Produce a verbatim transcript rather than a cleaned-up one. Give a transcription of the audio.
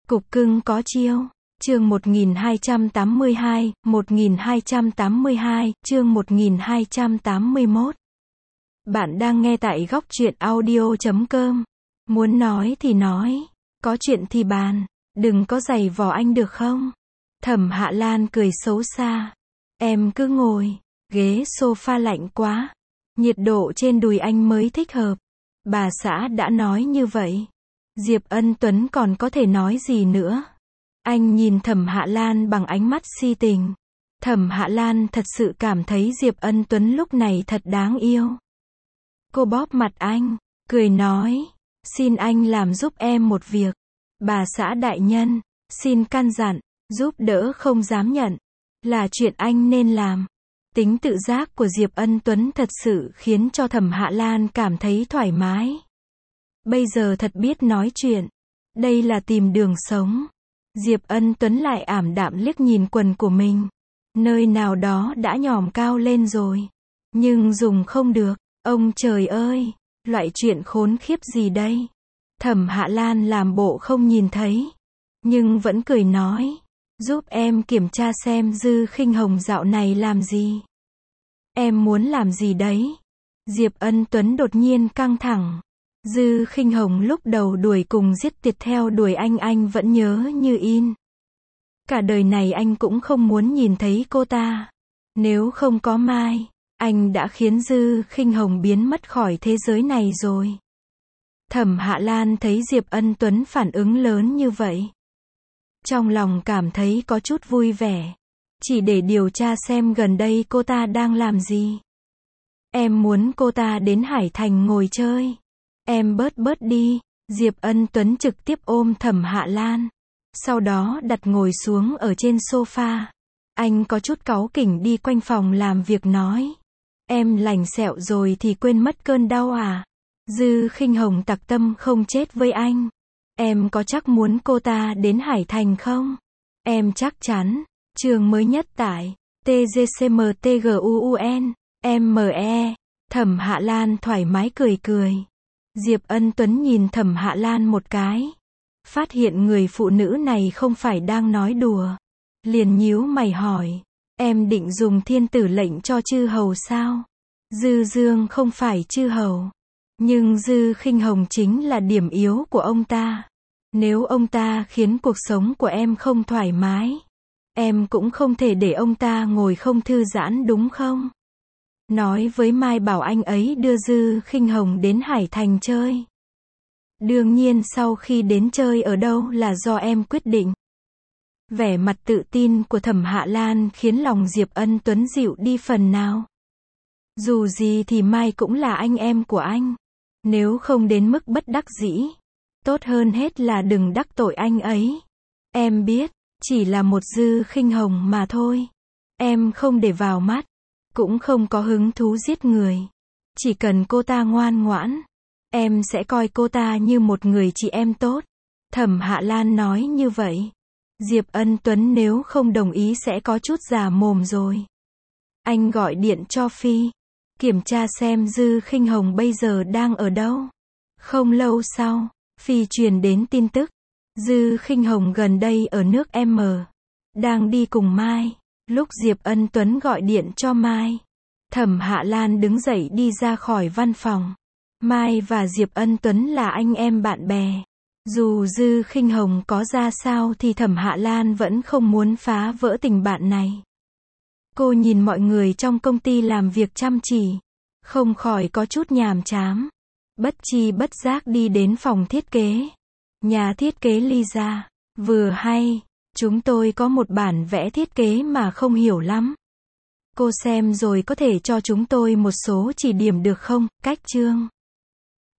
Cục cưng có chiêu. Chương một nghìn hai trăm tám mươi hai, một nghìn hai trăm tám mươi hai, chương một nghìn hai trăm tám mươi mốt. Bạn đang nghe tại góc truyện audio chấm com. Muốn nói thì nói, có chuyện thì bàn, đừng có giày vò anh được không? Thẩm Hạ Lan cười xấu xa. Em cứ ngồi, ghế sofa lạnh quá. Nhiệt độ trên đùi anh mới thích hợp. Bà xã đã nói như vậy. Diệp Ân Tuấn còn có thể nói gì nữa? Anh nhìn Thẩm Hạ Lan bằng ánh mắt si tình. Thẩm Hạ Lan thật sự cảm thấy Diệp Ân Tuấn lúc này thật đáng yêu. Cô bóp mặt anh, cười nói, xin anh làm giúp em một việc. Bà xã đại nhân, xin căn dặn, giúp đỡ không dám nhận, là chuyện anh nên làm. Tính tự giác của Diệp Ân Tuấn thật sự khiến cho Thẩm Hạ Lan cảm thấy thoải mái. Bây giờ thật biết nói chuyện. Đây là tìm đường sống. Diệp Ân Tuấn lại ảm đạm liếc nhìn quần của mình. Nơi nào đó đã nhỏm cao lên rồi. Nhưng dùng không được. Ông trời ơi, loại chuyện khốn khiếp gì đây? Thẩm Hạ Lan làm bộ không nhìn thấy. Nhưng vẫn cười nói. Giúp em kiểm tra xem Dư Khinh Hồng dạo này làm gì. Em muốn làm gì đấy? Diệp Ân Tuấn đột nhiên căng thẳng. Dư Khinh Hồng lúc đầu đuổi cùng giết tuyệt theo đuổi anh anh vẫn nhớ như in. Cả đời này anh cũng không muốn nhìn thấy cô ta. Nếu không có Mai, anh đã khiến Dư Khinh Hồng biến mất khỏi thế giới này rồi. Thẩm Hạ Lan thấy Diệp Ân Tuấn phản ứng lớn như vậy. Trong lòng cảm thấy có chút vui vẻ. Chỉ để điều tra xem gần đây cô ta đang làm gì. Em muốn cô ta đến Hải Thành ngồi chơi. Em bớt bớt đi. Diệp Ân Tuấn trực tiếp ôm Thẩm Hạ Lan. Sau đó đặt ngồi xuống ở trên sofa. Anh có chút cáu kỉnh đi quanh phòng làm việc nói. Em lành sẹo rồi thì quên mất cơn đau à? Dư Khinh Hồng tặc tâm không chết với anh. Em có chắc muốn cô ta đến Hải Thành không? Em chắc chắn. Chương mới nhất tại T G C M T G U U N M E. Thẩm Hạ Lan thoải mái cười cười. Diệp Ân Tuấn nhìn Thẩm Hạ Lan một cái. Phát hiện người phụ nữ này không phải đang nói đùa. Liền nhíu mày hỏi. Em định dùng thiên tử lệnh cho chư hầu sao? Dư Dương không phải chư hầu. Nhưng Dư Khinh Hồng chính là điểm yếu của ông ta. Nếu ông ta khiến cuộc sống của em không thoải mái, em cũng không thể để ông ta ngồi không thư giãn đúng không? Nói với Mai bảo anh ấy đưa Dư Khinh Hồng đến Hải Thành chơi. Đương nhiên sau khi đến chơi ở đâu là do em quyết định. Vẻ mặt tự tin của Thẩm Hạ Lan khiến lòng Diệp Ân Tuấn dịu đi phần nào. Dù gì thì Mai cũng là anh em của anh. Nếu không đến mức bất đắc dĩ, tốt hơn hết là đừng đắc tội anh ấy. Em biết, chỉ là một Dư Khinh Hồng mà thôi. Em không để vào mắt, cũng không có hứng thú giết người. Chỉ cần cô ta ngoan ngoãn, em sẽ coi cô ta như một người chị em tốt. Thẩm Hạ Lan nói như vậy. Diệp Ân Tuấn nếu không đồng ý sẽ có chút già mồm rồi. Anh gọi điện cho Phi, kiểm tra xem Dư Khinh Hồng bây giờ đang ở đâu. Không lâu sau, Phi truyền đến tin tức. Dư Khinh Hồng gần đây ở nước M. Đang đi cùng Mai. Lúc Diệp Ân Tuấn gọi điện cho Mai, Thẩm Hạ Lan đứng dậy đi ra khỏi văn phòng. Mai và Diệp Ân Tuấn là anh em bạn bè. Dù Dư Khinh Hồng có ra sao thì Thẩm Hạ Lan vẫn không muốn phá vỡ tình bạn này. Cô nhìn mọi người trong công ty làm việc chăm chỉ, không khỏi có chút nhàm chán. Bất chi bất giác đi đến phòng thiết kế. Nhà thiết kế Lisa. Vừa hay, chúng tôi có một bản vẽ thiết kế mà không hiểu lắm. Cô xem rồi có thể cho chúng tôi một số chỉ điểm được không? Cách chương.